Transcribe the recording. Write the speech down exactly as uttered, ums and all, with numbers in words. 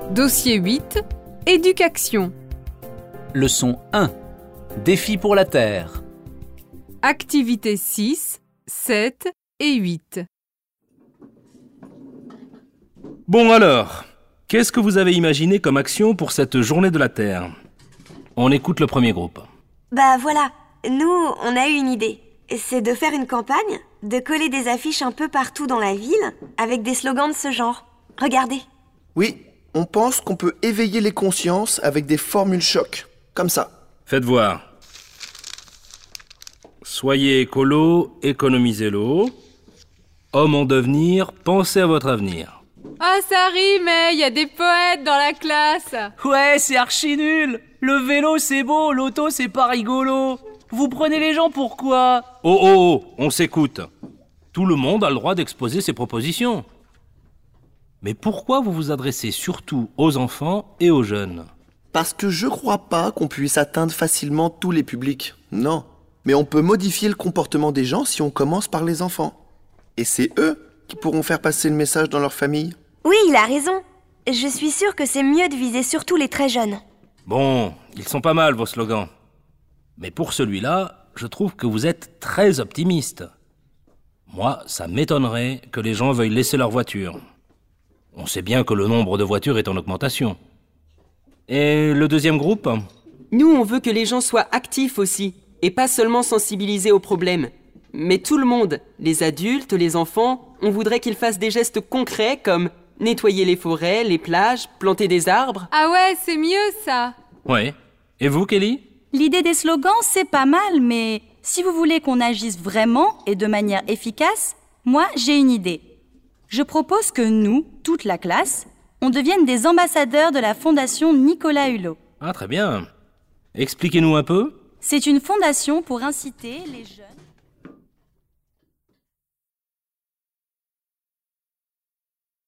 Dossier huit. Éducation. Leçon un. Défi pour la Terre. Activités six, sept et huit. Bon alors, qu'est-ce que vous avez imaginé comme action pour cette journée de la Terre? On écoute le premier groupe. Bah voilà, nous, on a eu une idée. C'est de faire une campagne, de coller des affiches un peu partout dans la ville, avec des slogans de ce genre. Regardez. Oui, on pense qu'on peut éveiller les consciences avec des formules choc, comme ça. Faites voir. Soyez écolo, économisez l'eau. Homme en devenir, pensez à votre avenir. Ah, ça rime, il y a des poètes dans la classe. Ouais, c'est archi nul. Le vélo, c'est beau, l'auto, c'est pas rigolo. Vous prenez les gens pour quoi? Oh oh oh, on s'écoute. Tout le monde a le droit d'exposer ses propositions. Mais pourquoi vous vous adressez surtout aux enfants et aux jeunes? Parce que je crois pas qu'on puisse atteindre facilement tous les publics. Non. Mais on peut modifier le comportement des gens si on commence par les enfants. Et c'est eux qui pourront faire passer le message dans leur famille. Oui, il a raison. Je suis sûre que c'est mieux de viser surtout les très jeunes. Bon, ils sont pas mal vos slogans. Mais pour celui-là, je trouve que vous êtes très optimiste. Moi, ça m'étonnerait que les gens veuillent laisser leur voiture. On sait bien que le nombre de voitures est en augmentation. Et le deuxième groupe? Nous, on veut que les gens soient actifs aussi, et pas seulement sensibilisés aux problèmes. Mais tout le monde, les adultes, les enfants, on voudrait qu'ils fassent des gestes concrets comme nettoyer les forêts, les plages, planter des arbres. Ah ouais, c'est mieux ça. Ouais. Et vous, Kelly? L'idée des slogans, c'est pas mal, mais si vous voulez qu'on agisse vraiment et de manière efficace, moi, j'ai une idée. Je propose que nous, toute la classe, on devienne des ambassadeurs de la Fondation Nicolas Hulot. Ah, très bien. Expliquez-nous un peu. C'est une fondation pour inciter les jeunes...